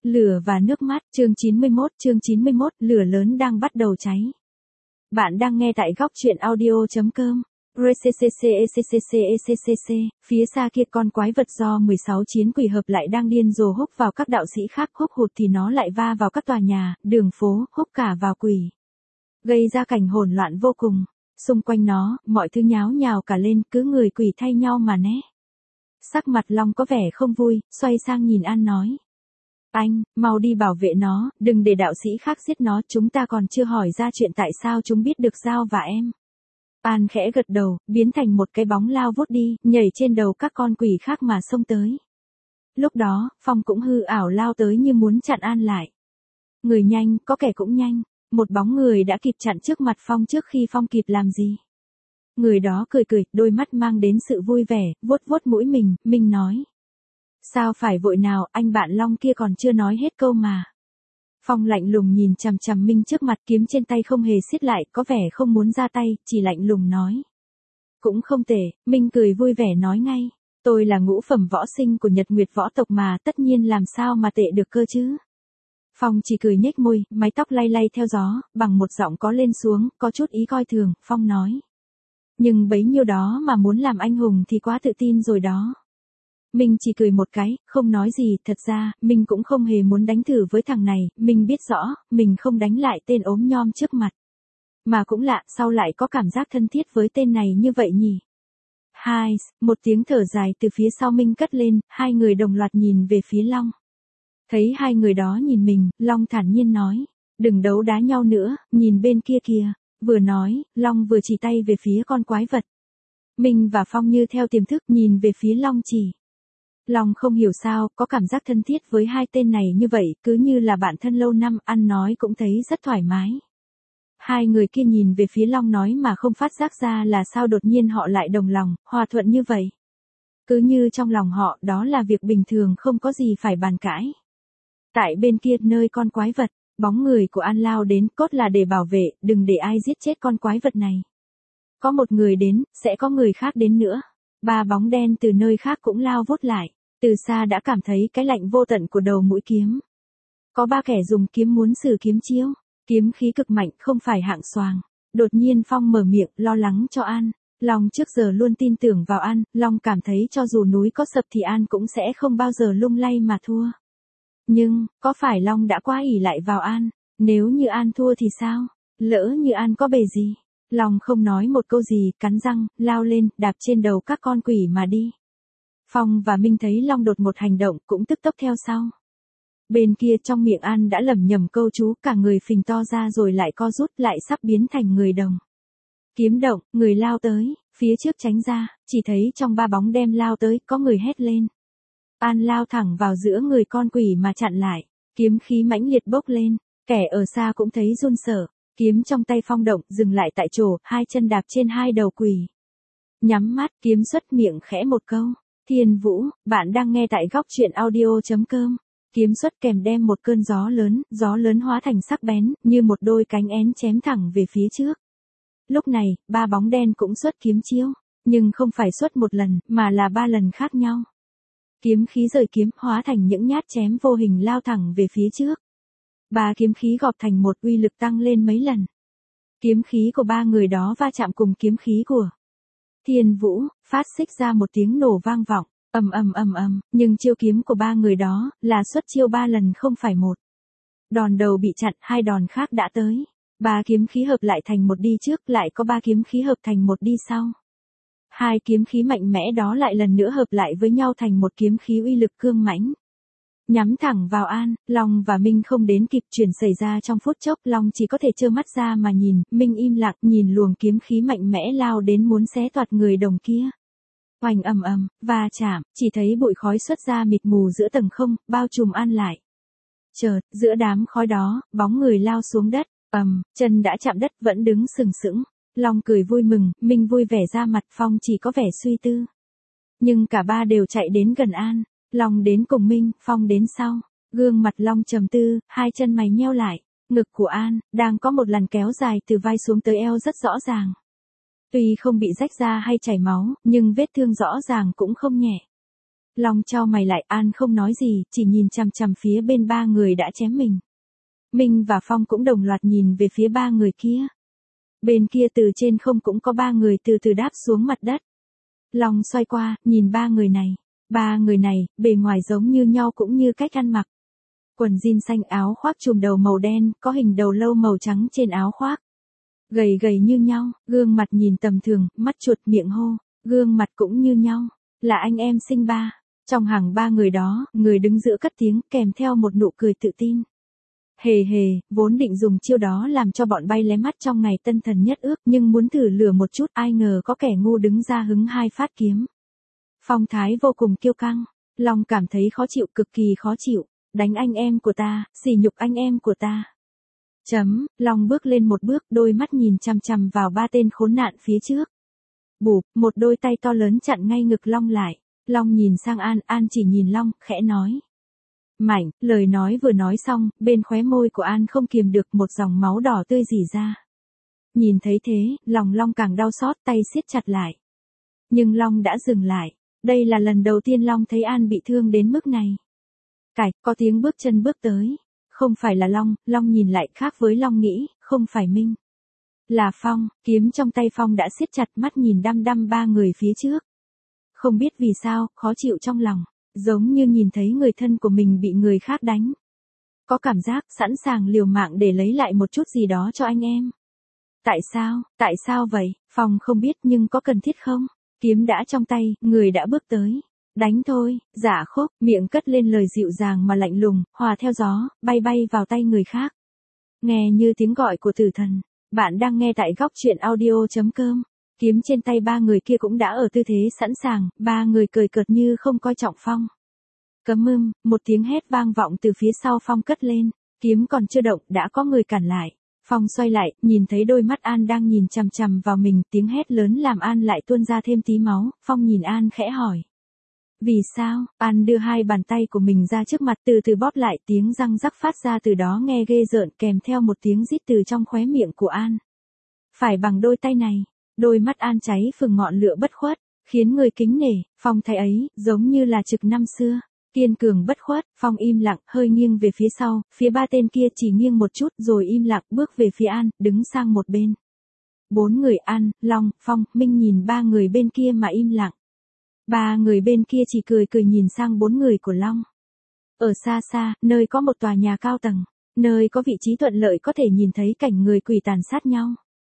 Lửa và nước mắt, chương 91, lửa lớn đang bắt đầu cháy. Bạn đang nghe tại góc truyện audio.com. Phía xa kia con quái vật do 16 chiến quỷ hợp lại đang điên rồ húc vào các đạo sĩ khác, húc hụt thì nó lại va vào các tòa nhà, đường phố, húc cả vào quỷ. Gây ra cảnh hỗn loạn vô cùng. Xung quanh nó, mọi thứ nháo nhào cả lên, cứ người quỷ thay nhau mà né. Sắc mặt Long có vẻ không vui, xoay sang nhìn An nói. Anh, mau đi bảo vệ nó, đừng để đạo sĩ khác giết nó, chúng ta còn chưa hỏi ra chuyện tại sao chúng biết được Giao và em. An khẽ gật đầu, biến thành một cái bóng lao vút đi, nhảy trên đầu các con quỷ khác mà xông tới. Lúc đó, Phong cũng hư ảo lao tới như muốn chặn An lại. Người nhanh, có kẻ cũng nhanh, một bóng người đã kịp chặn trước mặt Phong trước khi Phong kịp làm gì. Người đó cười cười, đôi mắt mang đến sự vui vẻ, vuốt vuốt mũi mình nói. Sao phải vội nào, anh bạn Long kia còn chưa nói hết câu mà. Phong lạnh lùng nhìn chằm chằm Minh trước mặt, kiếm trên tay không hề siết lại, có vẻ không muốn ra tay, chỉ lạnh lùng nói. Cũng không tệ, Minh cười vui vẻ nói ngay. Tôi là ngũ phẩm võ sinh của Nhật Nguyệt võ tộc mà, tất nhiên làm sao mà tệ được cơ chứ. Phong chỉ cười nhếch môi, mái tóc lay lay theo gió, bằng một giọng có lên xuống, có chút ý coi thường, Phong nói. Nhưng bấy nhiêu đó mà muốn làm anh hùng thì quá tự tin rồi đó. Minh chỉ cười một cái, không nói gì, thật ra, Minh cũng không hề muốn đánh thử với thằng này, Minh biết rõ, mình không đánh lại tên ốm nhom trước mặt. Mà cũng lạ, sao lại có cảm giác thân thiết với tên này như vậy nhỉ? Hai, một tiếng thở dài từ phía sau Minh cất lên, hai người đồng loạt nhìn về phía Long. Thấy hai người đó nhìn mình, Long thản nhiên nói, đừng đấu đá nhau nữa, nhìn bên kia kìa. Vừa nói, Long vừa chỉ tay về phía con quái vật. Minh và Phong như theo tiềm thức nhìn về phía Long chỉ. Long không hiểu sao, có cảm giác thân thiết với hai tên này như vậy, cứ như là bạn thân lâu năm, ăn nói cũng thấy rất thoải mái. Hai người kia nhìn về phía Long nói mà không phát giác ra là sao đột nhiên họ lại đồng lòng, hòa thuận như vậy. Cứ như trong lòng họ, đó là việc bình thường không có gì phải bàn cãi. Tại bên kia, nơi con quái vật, bóng người của An lao đến, cốt là để bảo vệ, đừng để ai giết chết con quái vật này. Có một người đến, sẽ có người khác đến nữa. Ba bóng đen từ nơi khác cũng lao vút lại. Từ xa đã cảm thấy cái lạnh vô tận của đầu mũi kiếm. Có ba kẻ dùng kiếm muốn sử kiếm chiêu. Kiếm khí cực mạnh, không phải hạng xoàng. Đột nhiên Phong mở miệng, lo lắng cho An. Long trước giờ luôn tin tưởng vào An, Long cảm thấy cho dù núi có sập thì An cũng sẽ không bao giờ lung lay mà thua. Nhưng, có phải Long đã quá ỷ lại vào An? Nếu như An thua thì sao? Lỡ như An có bề gì? Long không nói một câu gì, cắn răng, lao lên, đạp trên đầu các con quỷ mà đi. Phong và Minh thấy Long đột một hành động, cũng tức tốc theo sau. Bên kia trong miệng An đã lẩm nhẩm câu chú, cả người phình to ra rồi lại co rút, lại sắp biến thành người đồng. Kiếm động, người lao tới, phía trước tránh ra, chỉ thấy trong ba bóng đen lao tới, có người hét lên. An lao thẳng vào giữa người con quỷ mà chặn lại, kiếm khí mãnh liệt bốc lên, kẻ ở xa cũng thấy run sợ, kiếm trong tay Phong động, dừng lại tại chỗ, hai chân đạp trên hai đầu quỷ. Nhắm mắt, kiếm xuất miệng khẽ một câu. Thiên Vũ, bạn đang nghe tại góc truyện audio.com. Kiếm xuất kèm đem một cơn gió lớn hóa thành sắc bén, như một đôi cánh én chém thẳng về phía trước. Lúc này, ba bóng đen cũng xuất kiếm chiêu, nhưng không phải xuất một lần, mà là ba lần khác nhau. Kiếm khí rời kiếm hóa thành những nhát chém vô hình lao thẳng về phía trước. Ba kiếm khí gọp thành một, uy lực tăng lên mấy lần. Kiếm khí của ba người đó va chạm cùng kiếm khí của Thiên Vũ, phát xích ra một tiếng nổ vang vọng, ầm, nhưng chiêu kiếm của ba người đó, là xuất chiêu ba lần không phải một. Đòn đầu bị chặn, hai đòn khác đã tới. Ba kiếm khí hợp lại thành một đi trước, lại có ba kiếm khí hợp thành một đi sau. Hai kiếm khí mạnh mẽ đó lại lần nữa hợp lại với nhau thành một kiếm khí uy lực cương mãnh. Nhắm thẳng vào An, Long và Minh không đến kịp, chuyển xảy ra trong phút chốc, Long chỉ có thể trơ mắt ra mà nhìn, Minh im lặng nhìn luồng kiếm khí mạnh mẽ lao đến muốn xé toạc người đồng kia. Oanh ầm, va chạm, chỉ thấy bụi khói xuất ra mịt mù giữa tầng không, bao trùm An lại. Chợt, giữa đám khói đó, bóng người lao xuống đất, chân đã chạm đất vẫn đứng sừng sững. Long cười vui mừng, Minh vui vẻ ra mặt, Phong chỉ có vẻ suy tư. Nhưng cả ba đều chạy đến gần An. Long đến cùng Minh, Phong đến sau. Gương mặt Long trầm tư, hai chân mày nheo lại. Ngực của An, đang có một làn kéo dài từ vai xuống tới eo rất rõ ràng. Tuy không bị rách ra hay chảy máu, nhưng vết thương rõ ràng cũng không nhẹ. Long chau mày lại, An không nói gì, chỉ nhìn chằm chằm phía bên ba người đã chém mình. Minh và Phong cũng đồng loạt nhìn về phía ba người kia. Bên kia từ trên không cũng có ba người từ từ đáp xuống mặt đất. Long xoay qua, nhìn ba người này. Ba người này, bề ngoài giống như nhau cũng như cách ăn mặc. Quần jean xanh, áo khoác trùm đầu màu đen, có hình đầu lâu màu trắng trên áo khoác. Gầy gầy như nhau, gương mặt nhìn tầm thường, mắt chuột miệng hô, gương mặt cũng như nhau. Là anh em sinh ba. Trong hàng ba người đó, người đứng giữa cất tiếng kèm theo một nụ cười tự tin. Hề hề, vốn định dùng chiêu đó làm cho bọn bay lé mắt trong ngày tân thần nhất ước, nhưng muốn thử lừa một chút, ai ngờ có kẻ ngu đứng ra hứng hai phát kiếm. Phong thái vô cùng kiêu căng, Long cảm thấy khó chịu, cực kỳ khó chịu. Đánh anh em của ta, sỉ nhục anh em của ta. Long bước lên một bước, đôi mắt nhìn chằm chằm vào ba tên khốn nạn phía trước. Bụp, một đôi tay to lớn chặn ngay ngực Long lại. Long nhìn sang An, An chỉ nhìn Long, khẽ nói. Mảnh, lời nói vừa nói xong, bên khóe môi của An không kiềm được một dòng máu đỏ tươi rỉ ra. Nhìn thấy thế, lòng Long càng đau xót, tay siết chặt lại. Nhưng Long đã dừng lại. Đây là lần đầu tiên Long thấy An bị thương đến mức này. Cạch, có tiếng bước chân bước tới. Không phải là Long, Long nhìn lại khác với Long nghĩ, không phải Minh. Là Phong, kiếm trong tay Phong đã siết chặt, mắt nhìn đăm đăm ba người phía trước. Không biết vì sao, khó chịu trong lòng, giống như nhìn thấy người thân của mình bị người khác đánh. Có cảm giác sẵn sàng liều mạng để lấy lại một chút gì đó cho anh em. Tại sao vậy? Phong không biết, nhưng có cần thiết không? Kiếm đã trong tay, người đã bước tới. Đánh thôi, Dạ Khúc, miệng cất lên lời dịu dàng mà lạnh lùng, hòa theo gió, bay bay vào tay người khác. Nghe như tiếng gọi của tử thần. Bạn đang nghe tại góc truyện audio.com. Kiếm trên tay ba người kia cũng đã ở tư thế sẵn sàng, ba người cười cợt như không coi trọng Phong. Cấm một tiếng hét vang vọng từ phía sau Phong cất lên, kiếm còn chưa động đã có người cản lại. Phong xoay lại, nhìn thấy đôi mắt An đang nhìn chằm chằm vào mình, tiếng hét lớn làm An lại tuôn ra thêm tí máu. Phong nhìn An khẽ hỏi. Vì sao? An đưa hai bàn tay của mình ra trước mặt, từ từ bóp lại, tiếng răng rắc phát ra từ đó nghe ghê rợn, kèm theo một tiếng rít từ trong khóe miệng của An. Phải bằng đôi tay này. Đôi mắt An cháy phừng ngọn lửa bất khuất, khiến người kính nể. Phong thấy ấy, giống như là trực năm xưa, kiên cường bất khuất. Phong im lặng, hơi nghiêng về phía sau, phía ba tên kia chỉ nghiêng một chút rồi im lặng bước về phía An, đứng sang một bên. Bốn người An, Long, Phong, Minh nhìn ba người bên kia mà im lặng. Ba người bên kia chỉ cười cười nhìn sang bốn người của Long. Ở xa xa, nơi có một tòa nhà cao tầng, nơi có vị trí thuận lợi có thể nhìn thấy cảnh người quỷ tàn sát nhau.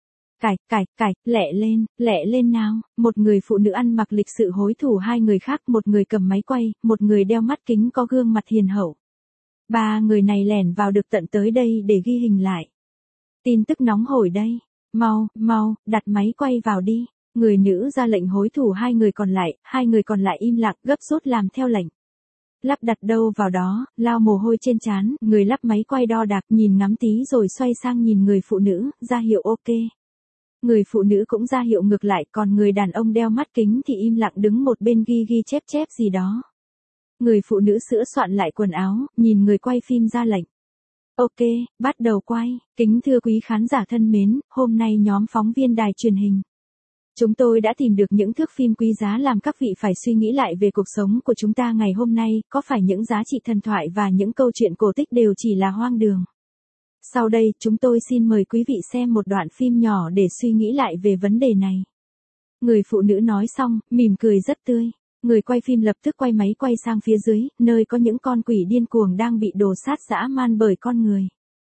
Cạch, lẹ lên nào. Một người phụ nữ ăn mặc lịch sự hối thủ hai người khác, một người cầm máy quay, một người đeo mắt kính có gương mặt hiền hậu. Ba người này lẻn vào được tận tới đây để ghi hình lại. Tin tức nóng hổi đây. Mau, đặt máy quay vào đi. Người nữ ra lệnh hối thủ hai người còn lại im lặng gấp rút làm theo lệnh. Lắp đặt đâu vào đó, lao mồ hôi trên trán, người lắp máy quay đo đạc nhìn ngắm tí rồi xoay sang nhìn người phụ nữ, ra hiệu ok. Người phụ nữ cũng ra hiệu ngược lại, còn người đàn ông đeo mắt kính thì im lặng đứng một bên ghi chép gì đó. Người phụ nữ sửa soạn lại quần áo, nhìn người quay phim ra lệnh. Ok, bắt đầu quay. Kính thưa quý khán giả thân mến, hôm nay nhóm phóng viên đài truyền hình. Chúng tôi đã tìm được những thước phim quý giá làm các vị phải suy nghĩ lại về cuộc sống của chúng ta ngày hôm nay, có phải những giá trị thần thoại và những câu chuyện cổ tích đều chỉ là hoang đường. Sau đây, chúng tôi xin mời quý vị xem một đoạn phim nhỏ để suy nghĩ lại về vấn đề này. Người phụ nữ nói xong, mỉm cười rất tươi. Người quay phim lập tức quay máy quay sang phía dưới, nơi có những con quỷ điên cuồng đang bị đồ sát dã man bởi con người.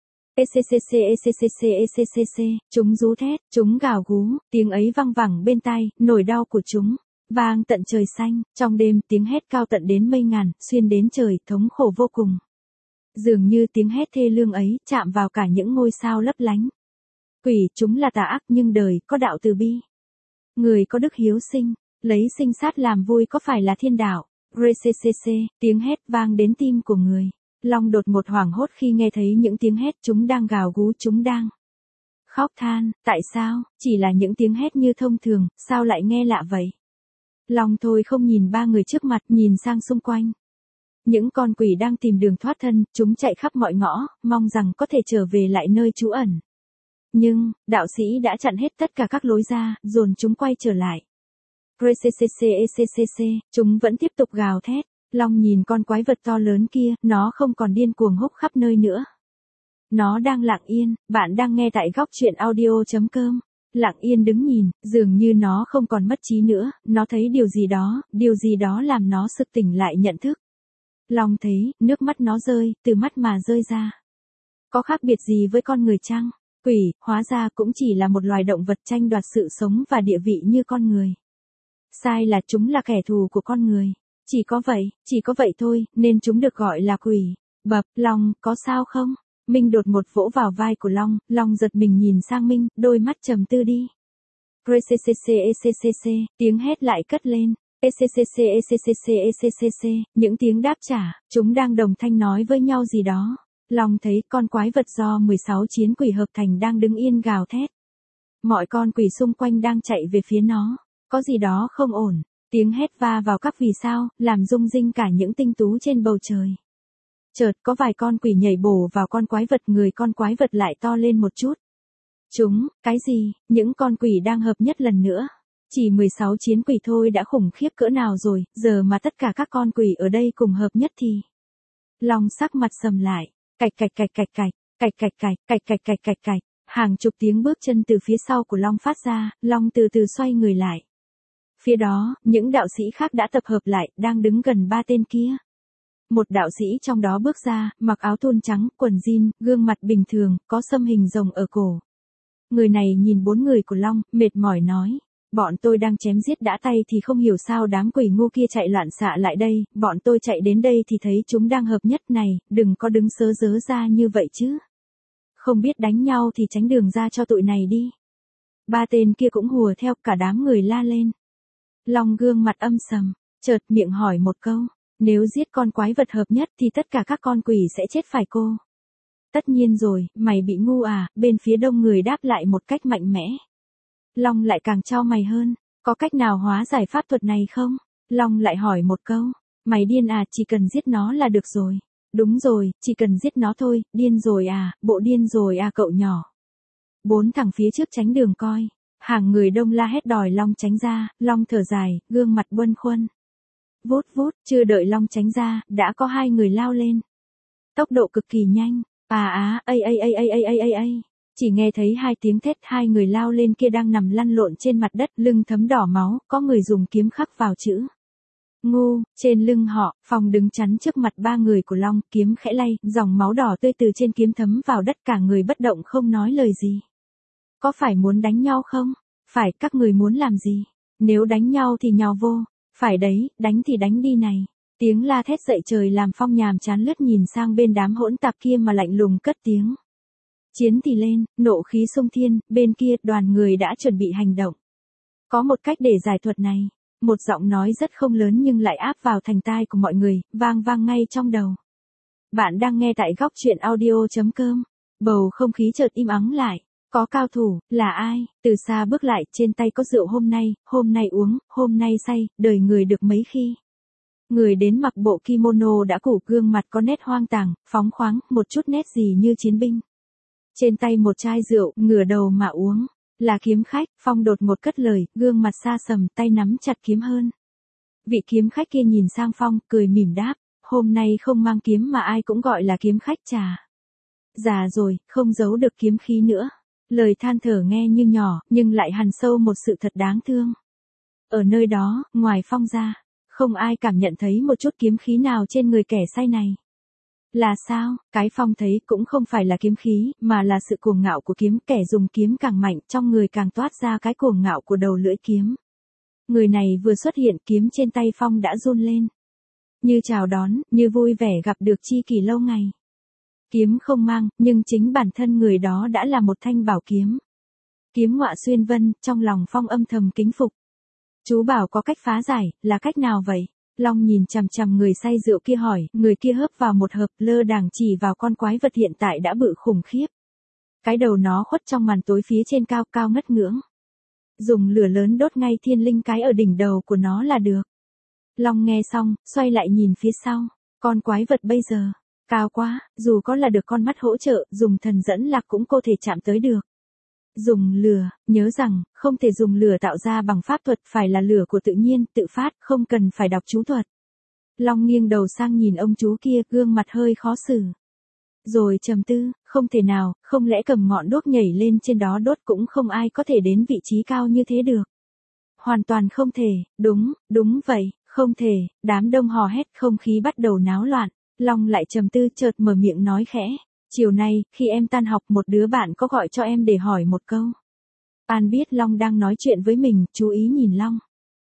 Chúng rú thét, chúng gào gú, tiếng ấy văng vẳng bên tai, nỗi đau của chúng vang tận trời xanh, trong đêm tiếng hét cao tận đến mây ngàn, xuyên đến trời, thống khổ vô cùng. Dường như tiếng hét thê lương ấy chạm vào cả những ngôi sao lấp lánh. Quỷ, chúng là tà ác nhưng đời có đạo từ bi. Người có đức hiếu sinh, lấy sinh sát làm vui có phải là thiên đạo? Tiếng hét vang đến tim của người. Long đột ngột hoảng hốt khi nghe thấy những tiếng hét, chúng đang gào gú, chúng đang khóc than, tại sao, chỉ là những tiếng hét như thông thường, sao lại nghe lạ vậy? Long thôi không nhìn ba người trước mặt, nhìn sang xung quanh. Những con quỷ đang tìm đường thoát thân, chúng chạy khắp mọi ngõ, mong rằng có thể trở về lại nơi trú ẩn. Nhưng, đạo sĩ đã chặn hết tất cả các lối ra, dồn chúng quay trở lại. Chúng vẫn tiếp tục gào thét. Long nhìn con quái vật to lớn kia, nó không còn điên cuồng húc khắp nơi nữa. Nó đang lặng yên, bạn đang nghe tại góc truyện audio.com. Lặng yên đứng nhìn, dường như nó không còn mất trí nữa, nó thấy điều gì đó làm nó sực tỉnh lại nhận thức. Long thấy, nước mắt nó rơi, từ mắt mà rơi ra. Có khác biệt gì với con người chăng? Quỷ, hóa ra cũng chỉ là một loài động vật tranh đoạt sự sống và địa vị như con người. Sai là chúng là kẻ thù của con người. Chỉ có vậy thôi, nên chúng được gọi là quỷ. Bập, Long, có sao không? Minh đột ngột vỗ vào vai của Long, Long giật mình nhìn sang Minh, đôi mắt trầm tư đi. Tiếng hét lại cất lên. Những tiếng đáp trả, chúng đang đồng thanh nói với nhau gì đó. Long thấy con quái vật do 16 chiến quỷ hợp thành đang đứng yên gào thét. Mọi con quỷ xung quanh đang chạy về phía nó. Có gì đó không ổn. Tiếng hét va vào các vì sao, làm rung rinh cả những tinh tú trên bầu trời. Chợt có vài con quỷ nhảy bổ vào con quái vật, người con quái vật lại to lên một chút. Cái gì, những con quỷ đang hợp nhất lần nữa. Chỉ 16 chiến quỷ thôi đã khủng khiếp cỡ nào rồi, giờ mà tất cả các con quỷ ở đây cùng hợp nhất thì. Long sắc mặt sầm lại, cạch. Hàng chục tiếng bước chân từ phía sau của Long phát ra, Long từ từ xoay người lại. Phía đó, những đạo sĩ khác đã tập hợp lại, đang đứng gần ba tên kia. Một đạo sĩ trong đó bước ra, mặc áo thun trắng, quần jean, gương mặt bình thường, có xăm hình rồng ở cổ. Người này nhìn bốn người của Long, mệt mỏi nói. Bọn tôi đang chém giết đã tay thì không hiểu sao đám quỷ ngu kia chạy loạn xạ lại đây, bọn tôi chạy đến đây thì thấy chúng đang hợp nhất này, đừng có đứng sớ rớ ra như vậy chứ. Không biết đánh nhau thì tránh đường ra cho tụi này đi. Ba tên kia cũng hùa theo, cả đám người la lên. Long gương mặt âm sầm, chợt miệng hỏi một câu, nếu giết con quái vật hợp nhất thì tất cả các con quỷ sẽ chết phải cô. Tất nhiên rồi, mày bị ngu à, bên phía đông người đáp lại một cách mạnh mẽ. Long lại càng chau mày hơn, có cách nào hóa giải pháp thuật này không? Long lại hỏi một câu, mày điên à, chỉ cần giết nó là được rồi. Đúng rồi, chỉ cần giết nó thôi, điên rồi à, bộ điên rồi à cậu nhỏ. Bốn thằng phía trước tránh đường coi. Hàng người đông la hét đòi Long tránh ra, Long thở dài, gương mặt bâng khuâng. Vút, chưa đợi Long tránh ra, đã có hai người lao lên. Tốc độ cực kỳ nhanh, chỉ nghe thấy hai tiếng thét, hai người lao lên kia đang nằm lăn lộn trên mặt đất, lưng thấm đỏ máu, có người dùng kiếm khắc vào chữ ngu, trên lưng họ. Phong đứng chắn trước mặt ba người của Long, kiếm khẽ lay, dòng máu đỏ tươi từ trên kiếm thấm vào đất, cả người bất động không nói lời gì. Có phải muốn đánh nhau không? Phải, các người muốn làm gì? Nếu đánh nhau thì nhào vô. Phải đấy, đánh thì đánh đi này. Tiếng la thét dậy trời làm Phong nhàm chán lướt nhìn sang bên đám hỗn tạp kia mà lạnh lùng cất tiếng. Chiến thì lên, nộ khí xung thiên, bên kia đoàn người đã chuẩn bị hành động. Có một cách để giải thuật này. Một giọng nói rất không lớn nhưng lại áp vào thành tai của mọi người, vang ngay trong đầu. Bạn đang nghe tại góc truyện audio.com. Bầu không khí chợt im ắng lại. Có cao thủ, là ai? Từ xa bước lại, trên tay có rượu hôm nay uống, hôm nay say, đời người được mấy khi. Người đến mặc bộ kimono đã cũ, gương mặt có nét hoang tàng, phóng khoáng, một chút nét gì như chiến binh. Trên tay một chai rượu, ngửa đầu mà uống. Là kiếm khách. Phong đột ngột cất lời, gương mặt xa sầm, tay nắm chặt kiếm hơn. Vị kiếm khách kia nhìn sang Phong, cười mỉm đáp, hôm nay không mang kiếm mà ai cũng gọi là kiếm khách trà. Già rồi, không giấu được kiếm khí nữa. Lời than thở nghe như nhỏ, nhưng lại hằn sâu một sự thật đáng thương. Ở nơi đó, ngoài Phong ra, không ai cảm nhận thấy một chút kiếm khí nào trên người kẻ say này. Là sao? Cái Phong thấy cũng không phải là kiếm khí, mà là sự cuồng ngạo của kiếm, kẻ dùng kiếm càng mạnh, trong người càng toát ra cái cuồng ngạo của đầu lưỡi kiếm. Người này vừa xuất hiện, kiếm trên tay Phong đã run lên. Như chào đón, như vui vẻ gặp được tri kỷ lâu ngày. Kiếm không mang, nhưng chính bản thân người đó đã là một thanh bảo kiếm. Kiếm ngọa xuyên vân, trong lòng Phong âm thầm kính phục. Chú bảo có cách phá giải, là cách nào vậy? Long nhìn chằm chằm người say rượu kia hỏi, người kia hớp vào một hớp, lơ đàng chỉ vào con quái vật hiện tại đã bự khủng khiếp. Cái đầu nó khuất trong màn tối phía trên cao cao ngất ngưỡng. Dùng lửa lớn đốt ngay thiên linh cái ở đỉnh đầu của nó là được. Long nghe xong, xoay lại nhìn phía sau. Con quái vật bây giờ, cao quá, dù có là được con mắt hỗ trợ, dùng thần dẫn lạc cũng có thể chạm tới được. Dùng lửa, nhớ rằng, không thể dùng lửa tạo ra bằng pháp thuật, phải là lửa của tự nhiên, tự phát, không cần phải đọc chú thuật. Long nghiêng đầu sang nhìn ông chú kia, gương mặt hơi khó xử. Rồi trầm tư, không thể nào, không lẽ cầm ngọn đuốc nhảy lên trên đó đốt, cũng không ai có thể đến vị trí cao như thế được. Hoàn toàn không thể, đúng vậy, không thể, đám đông hò hét, không khí bắt đầu náo loạn. Long lại trầm tư, chợt mở miệng nói khẽ. Chiều nay, khi em tan học, một đứa bạn có gọi cho em để hỏi một câu. An biết Long đang nói chuyện với mình, chú ý nhìn Long.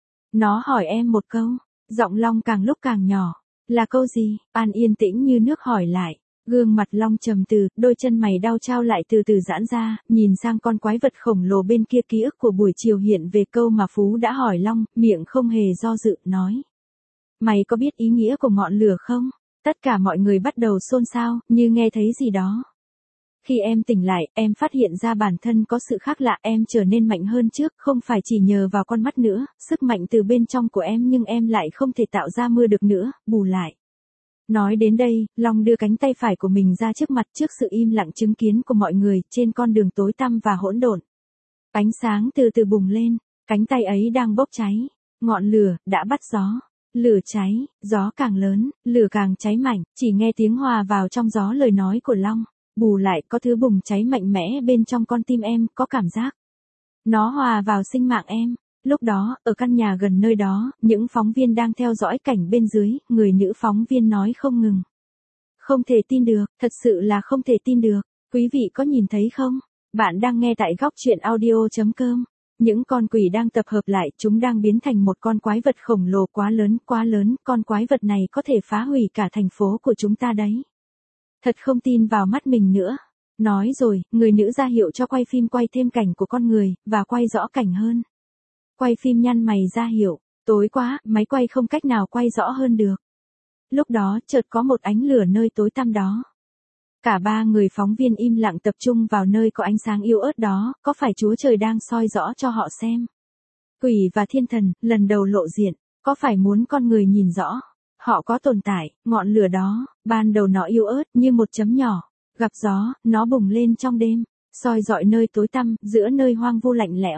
Nó hỏi em một câu, giọng Long càng lúc càng nhỏ. Là câu gì? An yên tĩnh như nước hỏi lại. Gương mặt Long trầm tư, đôi chân mày đau trao lại từ từ giãn ra, nhìn sang con quái vật khổng lồ bên kia, ký ức của buổi chiều hiện về câu mà Phú đã hỏi Long, miệng không hề do dự, nói. Mày có biết ý nghĩa của ngọn lửa không? Tất cả mọi người bắt đầu xôn xao, như nghe thấy gì đó. Khi em tỉnh lại, em phát hiện ra bản thân có sự khác lạ, em trở nên mạnh hơn trước, không phải chỉ nhờ vào con mắt nữa, sức mạnh từ bên trong của em, nhưng em lại không thể tạo ra mưa được nữa, bù lại. Nói đến đây, Long đưa cánh tay phải của mình ra trước mặt, trước sự im lặng chứng kiến của mọi người, trên con đường tối tăm và hỗn độn. Ánh sáng từ từ bùng lên, cánh tay ấy đang bốc cháy, ngọn lửa đã bắt gió. Lửa cháy, gió càng lớn, lửa càng cháy mạnh, chỉ nghe tiếng hòa vào trong gió lời nói của Long. Bù lại có thứ bùng cháy mạnh mẽ bên trong con tim em, có cảm giác. Nó hòa vào sinh mạng em. Lúc đó, ở căn nhà gần nơi đó, những phóng viên đang theo dõi cảnh bên dưới, người nữ phóng viên nói không ngừng. Không thể tin được, thật sự là không thể tin được. Quý vị có nhìn thấy không? Bạn đang nghe tại góc truyện audio.com. Những con quỷ đang tập hợp lại, chúng đang biến thành một con quái vật khổng lồ quá lớn, con quái vật này có thể phá hủy cả thành phố của chúng ta đấy. Thật không tin vào mắt mình nữa. Nói rồi, người nữ ra hiệu cho quay phim quay thêm cảnh của con người, và quay rõ cảnh hơn. Quay phim nhăn mày ra hiệu, tối quá, máy quay không cách nào quay rõ hơn được. Lúc đó, chợt có một ánh lửa nơi tối tăm đó. Cả ba người phóng viên im lặng tập trung vào nơi có ánh sáng yếu ớt đó, có phải Chúa Trời đang soi rõ cho họ xem? Quỷ và thiên thần, lần đầu lộ diện, có phải muốn con người nhìn rõ? Họ có tồn tại, ngọn lửa đó, ban đầu nó yếu ớt như một chấm nhỏ, gặp gió, nó bùng lên trong đêm, soi rọi nơi tối tăm, giữa nơi hoang vu lạnh lẽo.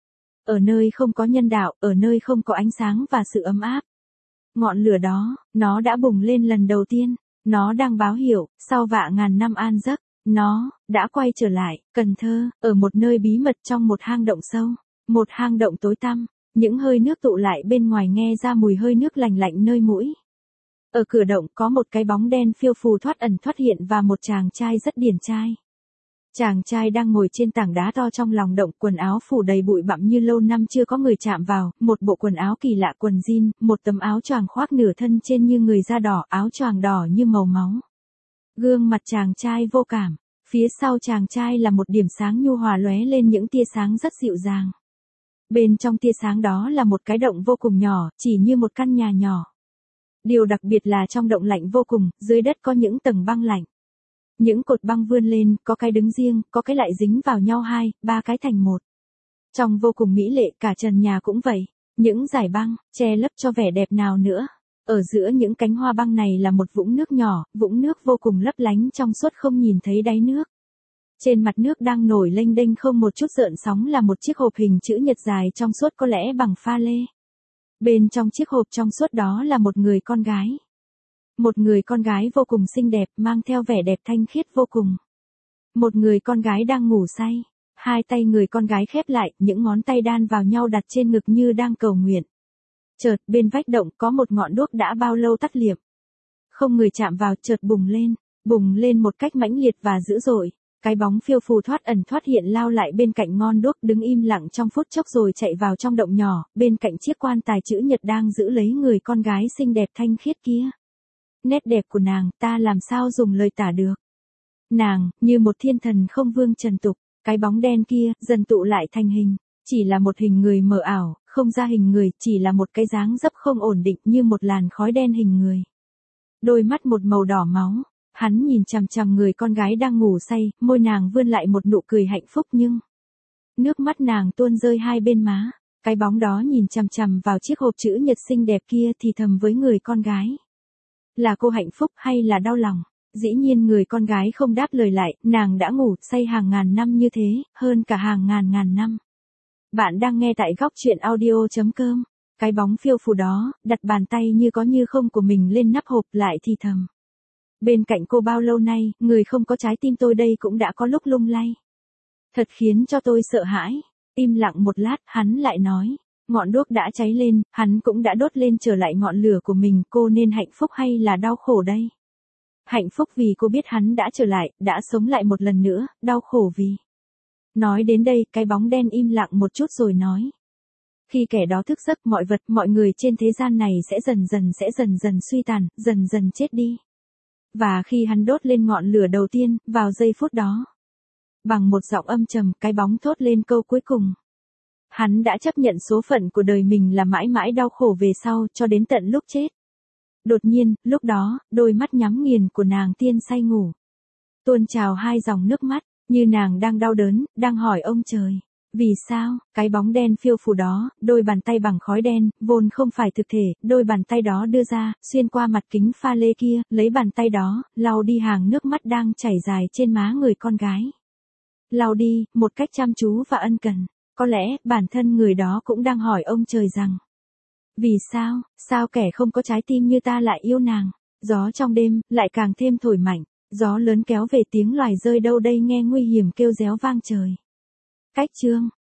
Ở nơi không có nhân đạo, ở nơi không có ánh sáng và sự ấm áp. Ngọn lửa đó, nó đã bùng lên lần đầu tiên. Nó đang báo hiệu, sau vạ ngàn năm an giấc, nó đã quay trở lại, Cần Thơ, ở một nơi bí mật trong một hang động sâu, một hang động tối tăm, những hơi nước tụ lại bên ngoài nghe ra mùi hơi nước lành lạnh nơi mũi. Ở cửa động có một cái bóng đen phiêu phù thoát ẩn thoát hiện và một chàng trai rất điển trai. Chàng trai đang ngồi trên tảng đá to trong lòng động, quần áo phủ đầy bụi bặm như lâu năm chưa có người chạm vào, một bộ quần áo kỳ lạ quần jean, một tấm áo choàng khoác nửa thân trên như người da đỏ, áo choàng đỏ như màu máu. Gương mặt chàng trai vô cảm, phía sau chàng trai là một điểm sáng nhu hòa lóe lên những tia sáng rất dịu dàng. Bên trong tia sáng đó là một cái động vô cùng nhỏ, chỉ như một căn nhà nhỏ. Điều đặc biệt là trong động lạnh vô cùng, dưới đất có những tầng băng lạnh. Những cột băng vươn lên, có cái đứng riêng, có cái lại dính vào nhau 2, 3 cái thành một. Trông vô cùng mỹ lệ, cả trần nhà cũng vậy. Những dải băng, che lấp cho vẻ đẹp nào nữa. Ở giữa những cánh hoa băng này là một vũng nước nhỏ, vũng nước vô cùng lấp lánh trong suốt không nhìn thấy đáy nước. Trên mặt nước đang nổi lênh đênh không một chút gợn sóng là một chiếc hộp hình chữ nhật dài trong suốt có lẽ bằng pha lê. Bên trong chiếc hộp trong suốt đó là một người con gái. Một người con gái vô cùng xinh đẹp, mang theo vẻ đẹp thanh khiết vô cùng. Một người con gái đang ngủ say. Hai tay người con gái khép lại, những ngón tay đan vào nhau đặt trên ngực như đang cầu nguyện. Chợt, bên vách động có một ngọn đuốc đã bao lâu tắt liệm. Không người chạm vào, chợt bùng lên một cách mãnh liệt và dữ dội. Cái bóng phiêu phù thoát ẩn thoát hiện lao lại bên cạnh ngọn đuốc, đứng im lặng trong phút chốc rồi chạy vào trong động nhỏ, bên cạnh chiếc quan tài chữ nhật đang giữ lấy người con gái xinh đẹp thanh khiết kia. Nét đẹp của nàng, ta làm sao dùng lời tả được. Nàng, như một thiên thần không vương trần tục, cái bóng đen kia, dần tụ lại thành hình, chỉ là một hình người mờ ảo, không ra hình người, chỉ là một cái dáng dấp không ổn định như một làn khói đen hình người. Đôi mắt một màu đỏ máu, hắn nhìn chằm chằm người con gái đang ngủ say, môi nàng vươn lại một nụ cười hạnh phúc nhưng nước mắt nàng tuôn rơi hai bên má, cái bóng đó nhìn chằm chằm vào chiếc hộp chữ nhật xinh đẹp kia thì thầm với người con gái. Là cô hạnh phúc hay là đau lòng? Dĩ nhiên người con gái không đáp lời lại, nàng đã ngủ say hàng ngàn năm như thế, hơn cả hàng ngàn năm. Bạn đang nghe tại góc chuyện audio.com. Cái bóng phiêu phù đó, đặt bàn tay như có như không của mình lên nắp hộp lại thì thầm. Bên cạnh cô bao lâu nay, người không có trái tim tôi đây cũng đã có lúc lung lay. Thật khiến cho tôi sợ hãi. Im lặng một lát, hắn lại nói. Ngọn đuốc đã cháy lên, hắn cũng đã đốt lên trở lại ngọn lửa của mình, cô nên hạnh phúc hay là đau khổ đây? Hạnh phúc vì cô biết hắn đã trở lại, đã sống lại một lần nữa, đau khổ vì. Nói đến đây, cái bóng đen im lặng một chút rồi nói. Khi kẻ đó thức giấc, mọi vật, mọi người trên thế gian này sẽ dần dần suy tàn, dần dần chết đi. Và khi hắn đốt lên ngọn lửa đầu tiên, vào giây phút đó. Bằng một giọng âm trầm, cái bóng thốt lên câu cuối cùng. Hắn đã chấp nhận số phận của đời mình là mãi mãi đau khổ về sau, cho đến tận lúc chết. Đột nhiên, lúc đó, đôi mắt nhắm nghiền của nàng tiên say ngủ. Tuôn trào hai dòng nước mắt, như nàng đang đau đớn, đang hỏi ông trời. Vì sao, cái bóng đen phiêu phù đó, đôi bàn tay bằng khói đen, vốn không phải thực thể, đôi bàn tay đó đưa ra, xuyên qua mặt kính pha lê kia, lấy bàn tay đó, lau đi hàng nước mắt đang chảy dài trên má người con gái. Lau đi, một cách chăm chú và ân cần. Có lẽ, bản thân người đó cũng đang hỏi ông trời rằng. Vì sao, sao kẻ không có trái tim như ta lại yêu nàng? Gió trong đêm, lại càng thêm thổi mạnh. Gió lớn kéo về tiếng loài rơi đâu đây nghe nguy hiểm kêu réo vang trời. Cách chương.